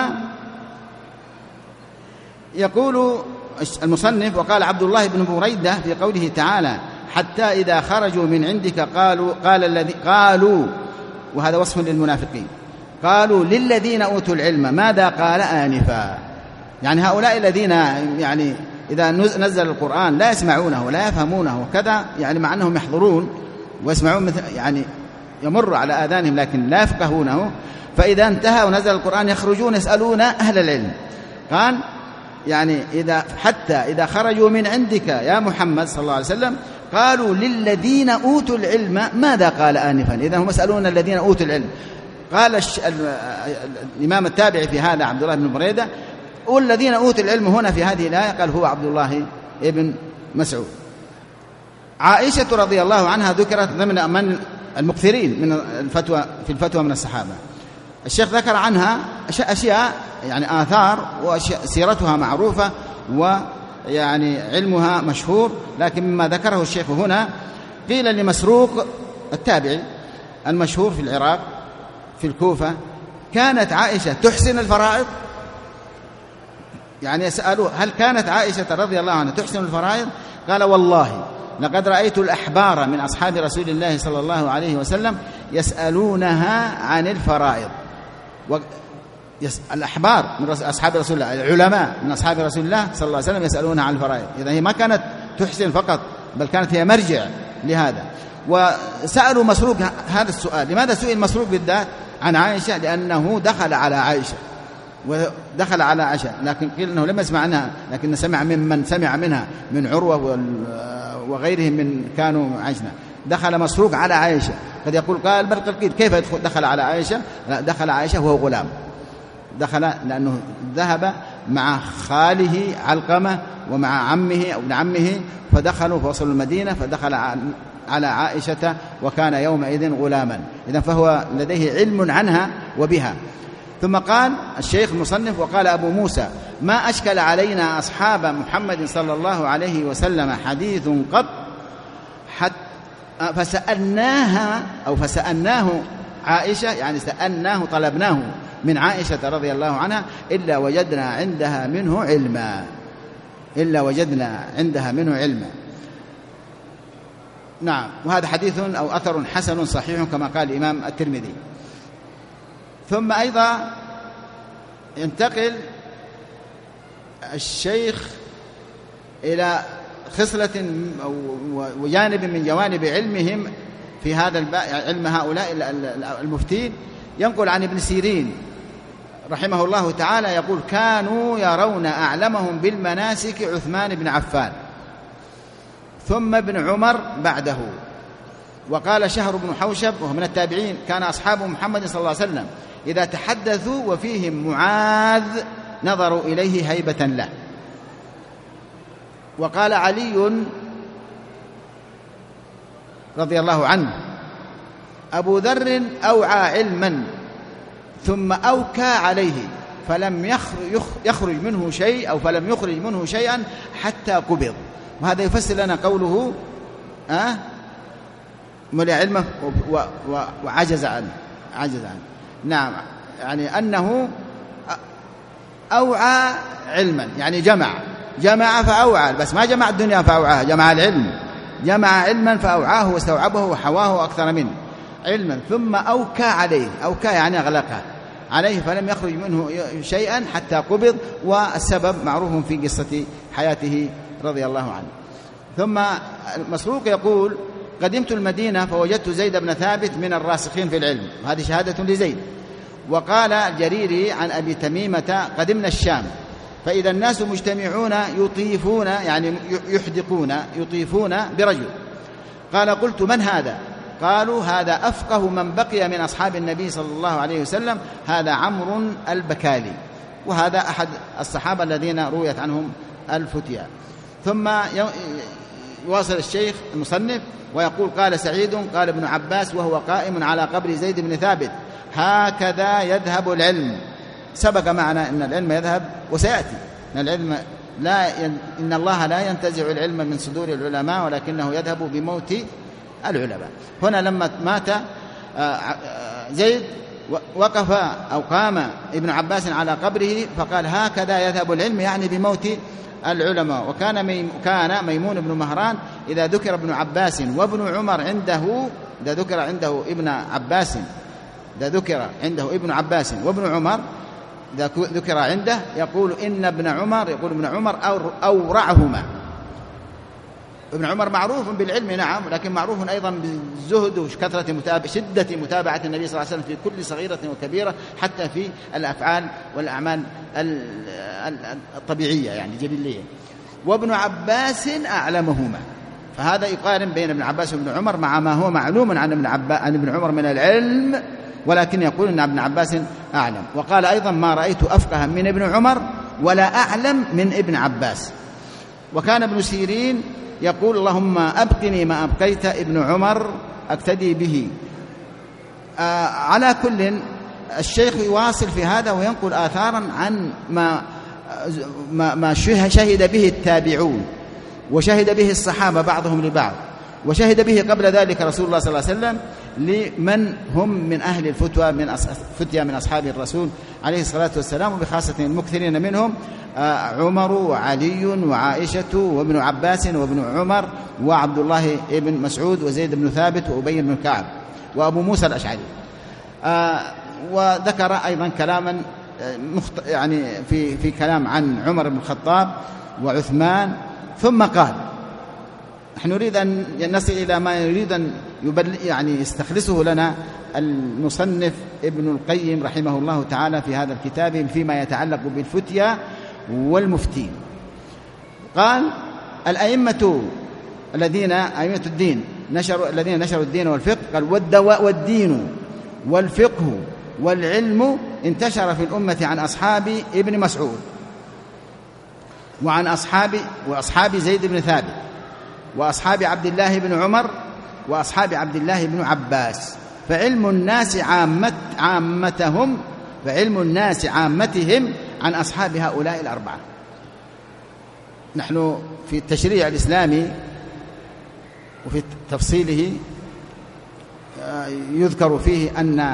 يقول المصنف: وقال عبد الله بن بريدة في قوله تعالى: حتى إذا خرجوا من عندك قالوا وهذا وصف للمنافقين، قالوا للذين أوتوا العلم ماذا قال آنفا. يعني هؤلاء الذين يعني إذا نزل القرآن لا يسمعونه ولا يفهمونه وكذا، يعني مع أنهم يحضرون ويسمعون مثل يعني يمر على آذانهم لكن لا يفقهونه، فإذا انتهى ونزل القرآن يخرجون يسألون أهل العلم. قال يعني حتى إذا خرجوا من عندك يا محمد صلى الله عليه وسلم قالوا للذين أوتوا العلم ماذا قال آنفا. إذا هم يسألون الذين أوتوا العلم. قال الإمام التابعي في هذا عبد الله بن بريدة: والذين أوتوا العلم هنا في هذه الآية قال هو عبد الله ابن مسعود. عائشة رضي الله عنها ذكرت ضمن من المكثرين من الفتوى من الصحابة. الشيخ ذكر عنها أشياء يعني آثار، وسيرتها معروفة ويعني علمها مشهور، لكن مما ذكره الشيخ هنا قيل لمسروق التابعي المشهور في العراق في الكوفة: كانت عائشة تحسن الفرائض؟ يعني يسألوه: هل كانت عائشة رضي الله عنها تحسن الفرائض؟ قال: والله لقد رأيت الأحبار من أصحاب رسول الله صلى الله عليه وسلم يسألونها عن الفرائض. الأحبار من أصحاب رسول الله، العلماء من أصحاب رسول الله صلى الله عليه وسلم يسألونها عن الفرائض. إذا هي ما كانت تحسن فقط، بل كانت هي مرجع لهذا. وسألوا مسروق هذا السؤال. لماذا سئل مسروق بالذات عن عائشة؟ لأنه دخل على عائشة، لكن قيل أنه لم يسمع عنها، لكن سمع ممن سمع منها من عروة وغيرهم من كانوا عايشنا. دخل مسروق على عائشة. قد يقول قال بل قيل كيف دخل على عائشة؟ لا، دخل عائشة وهو غلام، دخل لأنه ذهب مع خاله علقمة ومع عمه أو ابن عمه، فدخلوا فوصلوا المدينة، فدخل على عائشة وكان يومئذ غلاما. إذن فهو لديه علم عنها وبها. ثم قال الشيخ المصنف: وقال أبو موسى: ما أشكل علينا أصحاب محمد صلى الله عليه وسلم حديث قط فسألناه عائشة، يعني سألناه طلبناه من عائشة رضي الله عنها إلا وجدنا عندها منه علما. نعم، وهذا حديث أو أثر حسن صحيح كما قال الإمام الترمذي. ثم أيضا ينتقل الشيخ إلى خصلة وجانب من جوانب علمهم في هذا علم هؤلاء المفتين. ينقل عن ابن سيرين رحمه الله تعالى يقول: كانوا يرون أعلمهم بالمناسك عثمان بن عفان، ثم ابن عمر بعده. وقال شهر بن حوشب وهو من التابعين: كان أصحاب محمد صلى الله عليه وسلم إذا تحدثوا وفيهم معاذ نظروا إليه هيبة له. وقال علي رضي الله عنه: أبو ذر أوعى علما ثم أوكى عليه فلم يخرج منه شيء، أو فلم يخرج منه شيئا حتى قبض. وهذا يفسر لنا قوله ملئ علمه وعجز عنه. نعم، يعني أنه أوعى علما، يعني جمع فأوعى، بس ما جمع الدنيا فأوعاها، جمع العلم، جمع علما فأوعاه واستوعبه وحواه أكثر منه علما، ثم أوكى عليه، أوكى يعني أغلقها عليه فلم يخرج منه شيئا حتى قبض، والسبب معروف في قصة حياته رضي الله عنه. ثم مسروق يقول: قدمت المدينة فوجدت زيد بن ثابت من الراسخين في العلم، هذه شهادة لزيد. وقال الجريري عن أبي تميمة: قدمنا الشام فإذا الناس مجتمعون يطيفون، يعني يطيفون برجل. قال: قلت: من هذا؟ قالوا: هذا أفقه من بقي من أصحاب النبي صلى الله عليه وسلم، هذا عمرو البكالي، وهذا أحد الصحابة الذين رويت عنهم الفتيا. ثم يواصل الشيخ المصنف ويقول: قال سعيد: قال ابن عباس وهو قائم على قبر زيد بن ثابت: هكذا يذهب العلم. سبق معنا أن العلم يذهب وسيأتي أن العلم إن الله لا ينتزع العلم من صدور العلماء ولكنه يذهب بموت العلماء. هنا لما مات زيد وقف أو قام ابن عباس على قبره فقال: هكذا يذهب العلم، يعني بموت العلماء. وكان ميمون بن مهران إذا ذكر ابن عباس وابن عمر عنده، إذا ذكر عنده ابن عباس وابن عمر، إذا ذكر عنده يقول ابن عمر أورعهما. ابن عمر معروف بالعلم نعم، لكن معروف أيضا بالزهد وكثرة شدة متابعة النبي صلى الله عليه وسلم في كل صغيرة وكبيرة، حتى في الأفعال والأعمال الطبيعية يعني جبلية. وابن عباس أعلمهما، فهذا يقارن بين ابن عباس وابن عمر مع ما هو معلوم عن ابن عمر من العلم، ولكن يقول أن ابن عباس أعلم. وقال أيضا: ما رأيت أفقه من ابن عمر ولا أعلم من ابن عباس. وكان ابن سيرين يقول: اللهم أبقني ما أبقيت ابن عمر أقتدي به. على كل الشيخ يواصل في هذا وينقل آثارا عن ما شهد به التابعون، وشهد به الصحابة بعضهم لبعض، وشهد به قبل ذلك رسول الله صلى الله عليه وسلم لمن هم من أهل الفتوى من أصحاب الرسول عليه الصلاة والسلام، وبخاصة المكثرين منهم عمر وعلي وعائشة وابن عباس وابن عمر وعبد الله بن مسعود وزيد بن ثابت وأبي بن كعب وأبو موسى الأشعري. وذكر أيضا كلاما يعني في كلام عن عمر بن الخطاب وعثمان. ثم قال: نحن نريد أن نصل إلى ما يريد أن يعني يستخلصه لنا المصنف ابن القيم رحمه الله تعالى في هذا الكتاب فيما يتعلق بالفتيا والمفتين. قال: الأئمة أئمة الدين الذين نشروا الدين والفقه، قال: والدين والفقه والعلم انتشر في الأمة عن أصحاب ابن مسعود وعن أصحاب زيد بن ثابت وأصحاب عبد الله بن عمر وأصحاب عبد الله بن عباس، فعلم الناس عامتهم عن أصحاب هؤلاء الأربعة. نحن في التشريع الإسلامي وفي تفصيله يذكر فيه أن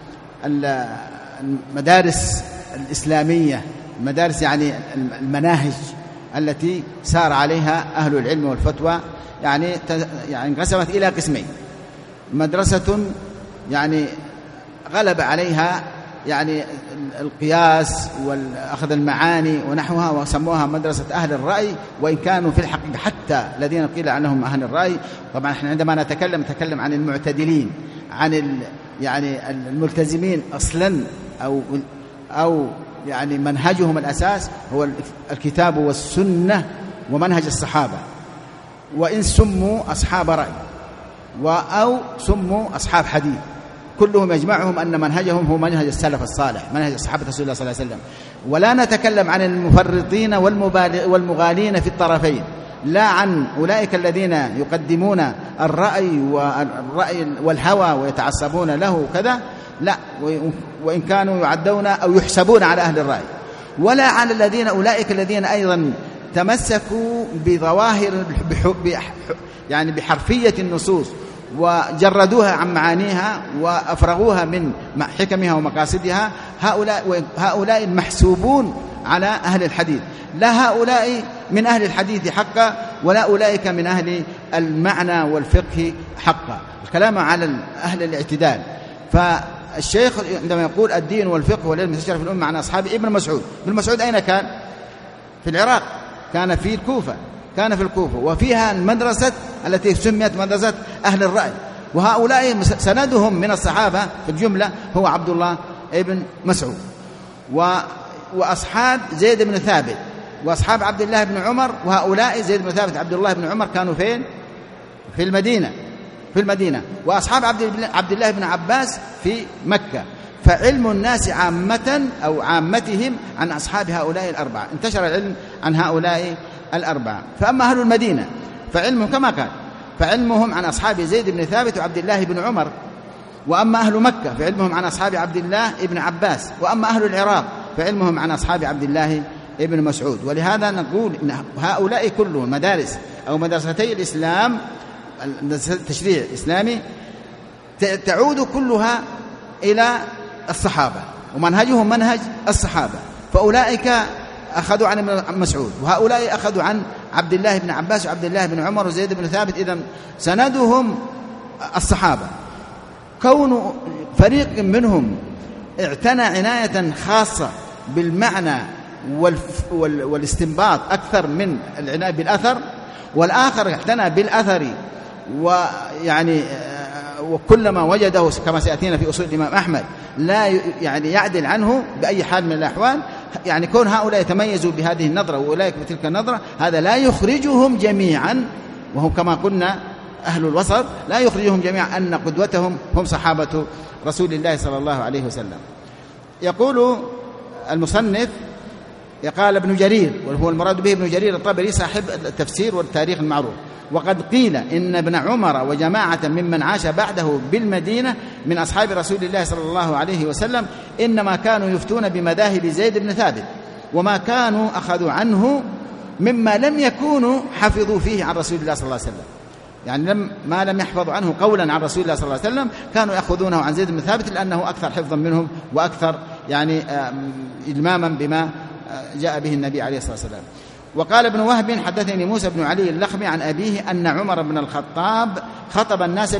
المدارس الإسلامية، المدارس يعني المناهج التي سار عليها أهل العلم والفتوى، يعني انقسمت إلى قسمين: مدرسة يعني غلب عليها يعني القياس والأخذ المعاني ونحوها، وسموها مدرسة أهل الرأي، وإن كانوا في الحقيقة حتى الذين قيل عنهم أهل الرأي، طبعا احنا عندما نتكلم عن المعتدلين، عن يعني الملتزمين أصلا أو يعني منهجهم الأساس هو الكتاب والسنة ومنهج الصحابة، وإن سموا أصحاب رأي أو سموا أصحاب حديث، كلهم يجمعهم أن منهجهم هو منهج السلف الصالح، منهج الصحابة رسول الله صلى الله عليه وسلم. ولا نتكلم عن المفرطين والمغالين في الطرفين، لا عن أولئك الذين يقدمون الرأي والهوى ويتعصبون له كذا، لا، وإن كانوا يعدون أو يحسبون على أهل الرأي، ولا على أولئك الذين أيضا تمسكوا بظواهر يعني بحرفية النصوص وجردوها عن معانيها وأفرغوها من حكمها ومقاصدها. هؤلاء المحسوبون على أهل الحديث، لا هؤلاء من أهل الحديث حقا ولا أولئك من أهل المعنى والفقه حقا. الكلام على أهل الاعتدال. فالشيخ عندما يقول الدين والفقه والعلم انتشر في الأمة عن أصحاب ابن مسعود، ابن مسعود أين كان؟ في العراق، كان في الكوفة، كان في الكوفة، وفيها المدرسة التي سميت مدرسة أهل الرأي، وهؤلاء سندهم من الصحابة في الجملة هو عبد الله ابن مسعود وأصحاب زيد بن ثابت وأصحاب عبد الله بن عمر. وهؤلاء زيد بن ثابت عبد الله بن عمر كانوا فين؟ في المدينة. وأصحاب عبد الله بن عباس في مكة. فعلم الناس عامة أو عامتهم عن أصحاب هؤلاء الأربعة، انتشر العلم عن هؤلاء الأربعة. فأما أهل المدينة فعلمهم كما كان، فعلمهم عن أصحاب زيد بن ثابت وعبد الله بن عمر. وأما أهل مكة فعلمهم عن أصحاب عبد الله بن عباس. وأما أهل العراق فعلمهم عن أصحاب عبد الله بن مسعود. ولهذا نقول إن هؤلاء كلهم مدارس أو مدرستي الإسلام، التشريع الإسلامي، تعود كلها إلى الصحابة ومنهجهم منهج الصحابة. فأولئك أخذوا عن ابن مسعود، وهؤلاء أخذوا عن عبد الله بن عباس وعبد الله بن عمر وزيد بن ثابت. إذن سندهم الصحابة. كون فريق منهم اعتنى عناية خاصة بالمعنى والاستنباط أكثر من العناية بالأثر، والآخر اعتنى بالأثر ويعني وكلما وجده كما سيأتينا في أصول الإمام أحمد لا يعني يعدل عنه بأي حال من الأحوال. يعني كون هؤلاء يتميزوا بهذه النظرة وأولئك بتلك النظرة، هذا لا يخرجهم جميعا، وهم كما قلنا أهل الوسط، لا يخرجهم جميعا أن قدوتهم هم صحابة رسول الله صلى الله عليه وسلم. يقول المصنف قال ابن جرير، وهو المراد به ابن جرير الطبري صاحب التفسير والتاريخ المعروف، وقد قيل إن ابن عمر وجماعة ممن عاش بعده بالمدينة من أصحاب رسول الله صلى الله عليه وسلم إنما كانوا يفتون بمذاهب زيد بن ثابت، وما كانوا أخذوا عنه مما لم يكونوا حفظوا فيه عن رسول الله صلى الله عليه وسلم. يعني ما لم يحفظوا عنه قولا عن رسول الله صلى الله عليه وسلم كانوا يأخذونه عن زيد بن ثابت، لأنه أكثر حفظا منهم وأكثر يعني إلماما بما جاء به النبي عليه الصلاة والسلام. وقال ابن وهب حدثني موسى بن علي اللخمي عن أبيه أن عمر بن الخطاب خطب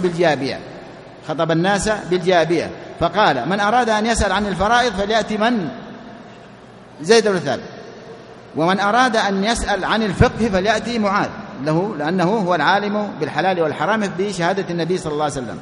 الناس بالجابية فقال: من أراد أن يسأل عن الفرائض فليأتي من؟ زيد بن ثابت. ومن أراد أن يسأل عن الفقه فليأتي معاذ له، لأنه هو العالم بالحلال والحرام بشهادة النبي صلى الله عليه وسلم.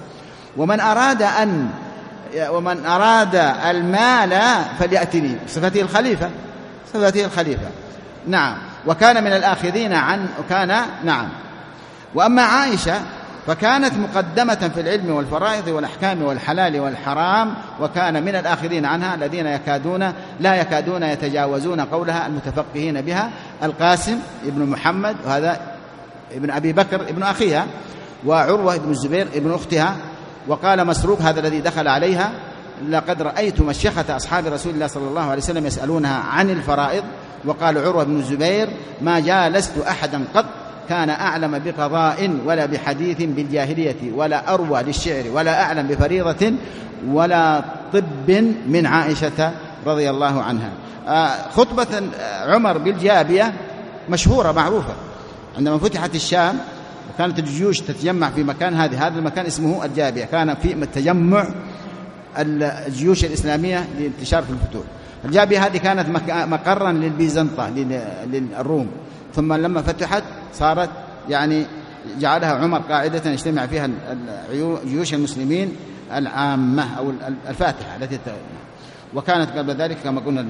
ومن أراد المال فليأتني، صفته الخليفة. نعم. وكان من الآخذين نعم. وأما عائشة فكانت مقدمة في العلم والفرائض والأحكام والحلال والحرام، وكان من الآخذين عنها الذين لا يكادون يتجاوزون قولها المتفقهين بها: القاسم ابن محمد، وهذا ابن أبي بكر ابن أخيها، وعروة ابن الزبير ابن أختها. وقال مسروق هذا الذي دخل عليها: لقد رأيت مشيخة أصحاب رسول الله صلى الله عليه وسلم يسألونها عن الفرائض. وقال عروة بن الزبير: ما جالست أحدا قط كان أعلم بقضاء ولا بحديث بالجاهلية ولا أروى للشعر ولا أعلم بفريضة ولا طب من عائشة رضي الله عنها. خطبة عمر بالجابية مشهورة معروفة. عندما فتحت الشام وكانت الجيوش تتجمع في مكان، هذا المكان اسمه الجابية، كان في تجمع الجيوش الإسلامية لانتشار في الفتوح. الجابية هذه كانت مقرا للبيزنطة للروم، ثم لما فتحت صارت يعني جعلها عمر قاعدة يجتمع فيها جيوش المسلمين العامة أو الفاتحة التي وكانت قبل ذلك كما قلنا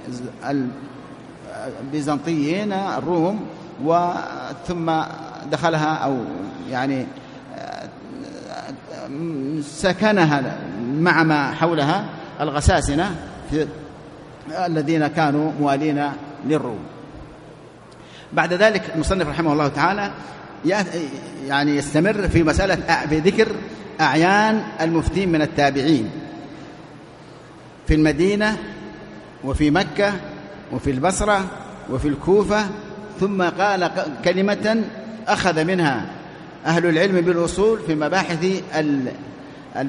البيزنطيين الروم، ثم دخلها أو يعني سكنها مع ما حولها الغساسنة الذين كانوا موالين للروم. بعد ذلك المصنف رحمه الله تعالى يعني يستمر في مسألة في ذكر أعيان المفتين من التابعين في المدينة وفي مكة وفي البصرة وفي الكوفة. ثم قال كلمة أخذ منها أهل العلم بالأصول في مباحث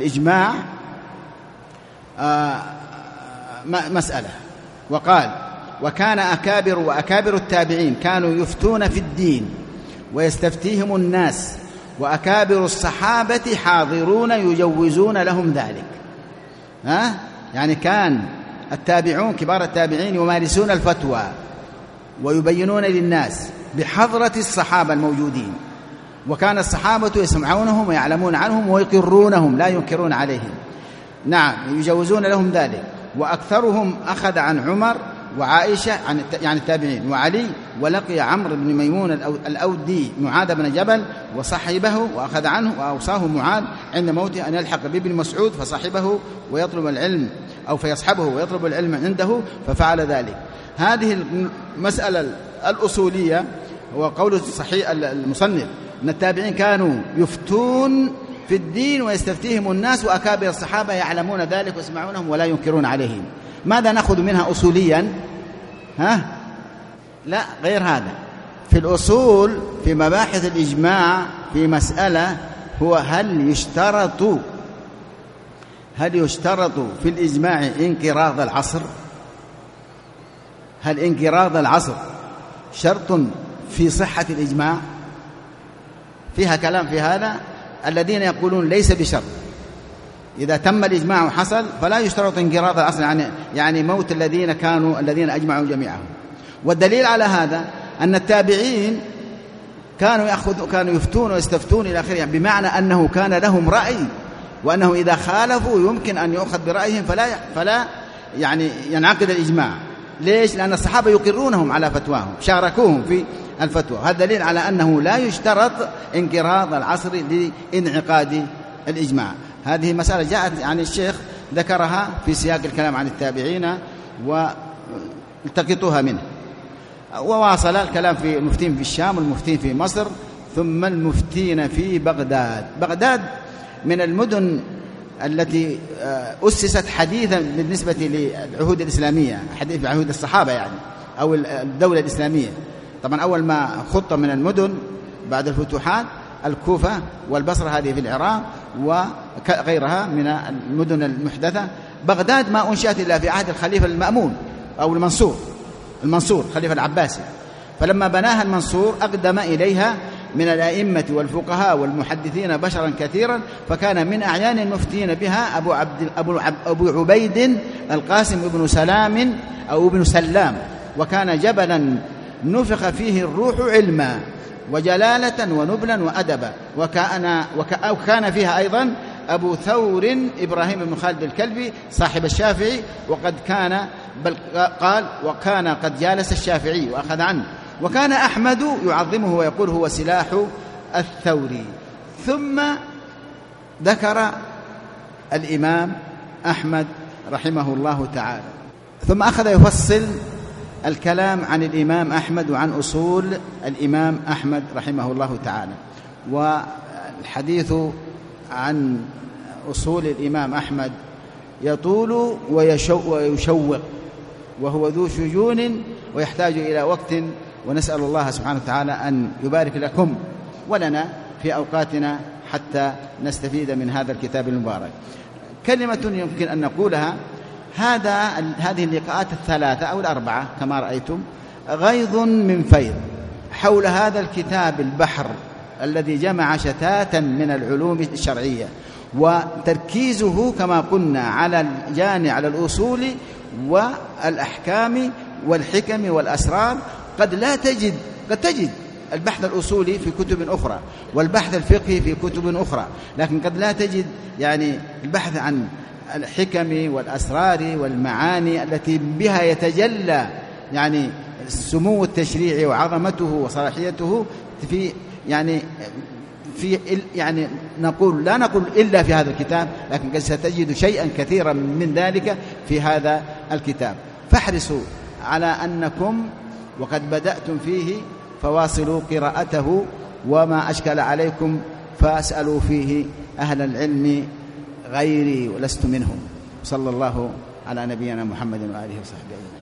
الإجماع مسألة، وقال: وكان وأكابر التابعين كانوا يفتون في الدين ويستفتيهم الناس، وأكابر الصحابة حاضرون يجوزون لهم ذلك. يعني كان التابعون كبار التابعين يمارسون الفتوى ويبينون للناس بحضرة الصحابة الموجودين، وكان الصحابة يسمعونهم ويعلمون عنهم ويقرونهم لا ينكرون عليهم، نعم يجوزون لهم ذلك. وأكثرهم أخذ عن عمر وعائشة يعني التابعين وعلي، ولقي عمرو بن ميمون الأودي معاذ بن جبل وصحبه وأخذ عنه، وأوصاه معاذ عند موته أن يلحق بابن مسعود فصحبه ويطلب العلم أو فيصحبه ويطلب العلم عنده، ففعل ذلك. هذه المسألة الأصولية وقول الصحيح المصنف أن التابعين كانوا يفتون في الدين ويستفتيهم الناس، وأكابر الصحابة يعلمون ذلك ويسمعونهم ولا ينكرون عليهم. ماذا نأخذ منها أصوليا؟ لا غير هذا. في الأصول في مباحث الإجماع في مسألة هو هل يشترط في الإجماع انقراض العصر؟ هل انقراض العصر شرط في صحة الإجماع؟ فيها كلام في هذا. الذين يقولون ليس بشرط، إذا تم الإجماع وحصل فلا يشترط انقراض العصر، يعني موت الذين أجمعوا جميعهم. والدليل على هذا أن التابعين كانوا يفتون ويستفتون إلى آخره، بمعنى أنه كان لهم رأي، وأنه إذا خالفوا يمكن أن يؤخذ برأيهم فلا يعني ينعقد الإجماع. ليش؟ لأن الصحابة يقرونهم على فتواهم، شاركوهم في الفتوى. هذا دليل على أنه لا يشترط انقراض العصر لانعقاد الإجماع. هذه مسألة جاءت عن الشيخ ذكرها في سياق الكلام عن التابعين والتقطوها منه، وواصل الكلام في المفتين في الشام والمفتين في مصر ثم المفتين في بغداد. بغداد من المدن التي أسست حديثا بالنسبة للعهود الإسلامية، حديث عهود الصحابة يعني أو الدولة الإسلامية. طبعا أول ما خط من المدن بعد الفتوحات الكوفة والبصرة هذه في العراق وغيرها من المدن المحدثة. بغداد ما أنشأت إلا في عهد الخليفة المأمون أو المنصور خليفة العباسي، فلما بناها المنصور أقدم إليها من الأئمة والفقهاء والمحدثين بشرا كثيرا، فكان من أعيان المفتين بها أبو عبيد القاسم ابن سلام أو ابن سلام، وكان جبلا نفخ فيه الروح علما وجلالة ونبلا وأدبا. وكان فيها أيضا أبو ثور إبراهيم بن خالد الكلبي صاحب الشافعي، وكان قد جالس الشافعي وأخذ عنه. وكان أحمد يعظمه ويقول هو سلاح الثوري. ثم ذكر الإمام أحمد رحمه الله تعالى، ثم أخذ يفصل الكلام عن الإمام أحمد وعن أصول الإمام أحمد رحمه الله تعالى. والحديث عن أصول الإمام أحمد يطول ويشوق، وهو ذو شجون ويحتاج إلى وقت، ونسأل الله سبحانه وتعالى أن يبارك لكم ولنا في أوقاتنا حتى نستفيد من هذا الكتاب المبارك. كلمة يمكن أن نقولها، هذه اللقاءات الثلاثة أو الأربعة كما رأيتم غيظ من فيض حول هذا الكتاب البحر الذي جمع شتاتا من العلوم الشرعية، وتركيزه كما قلنا على الأصول والأحكام والحكم والأسرار. قد تجد البحث الأصولي في كتب أخرى والبحث الفقهي في كتب أخرى، لكن قد لا تجد يعني البحث عن الحكم والأسرار والمعاني التي بها يتجلى يعني سمو التشريع وعظمته وصلاحيته في لا نقول إلا في هذا الكتاب، لكن قد ستجد شيئا كثيرا من ذلك في هذا الكتاب. فاحرصوا على أنكم وقد بدأتم فيه فواصلوا قراءته، وما أشكل عليكم فاسألوا فيه أهل العلم غيري ولست منهم. صلى الله على نبينا محمد وآله وصحبه أجمعين.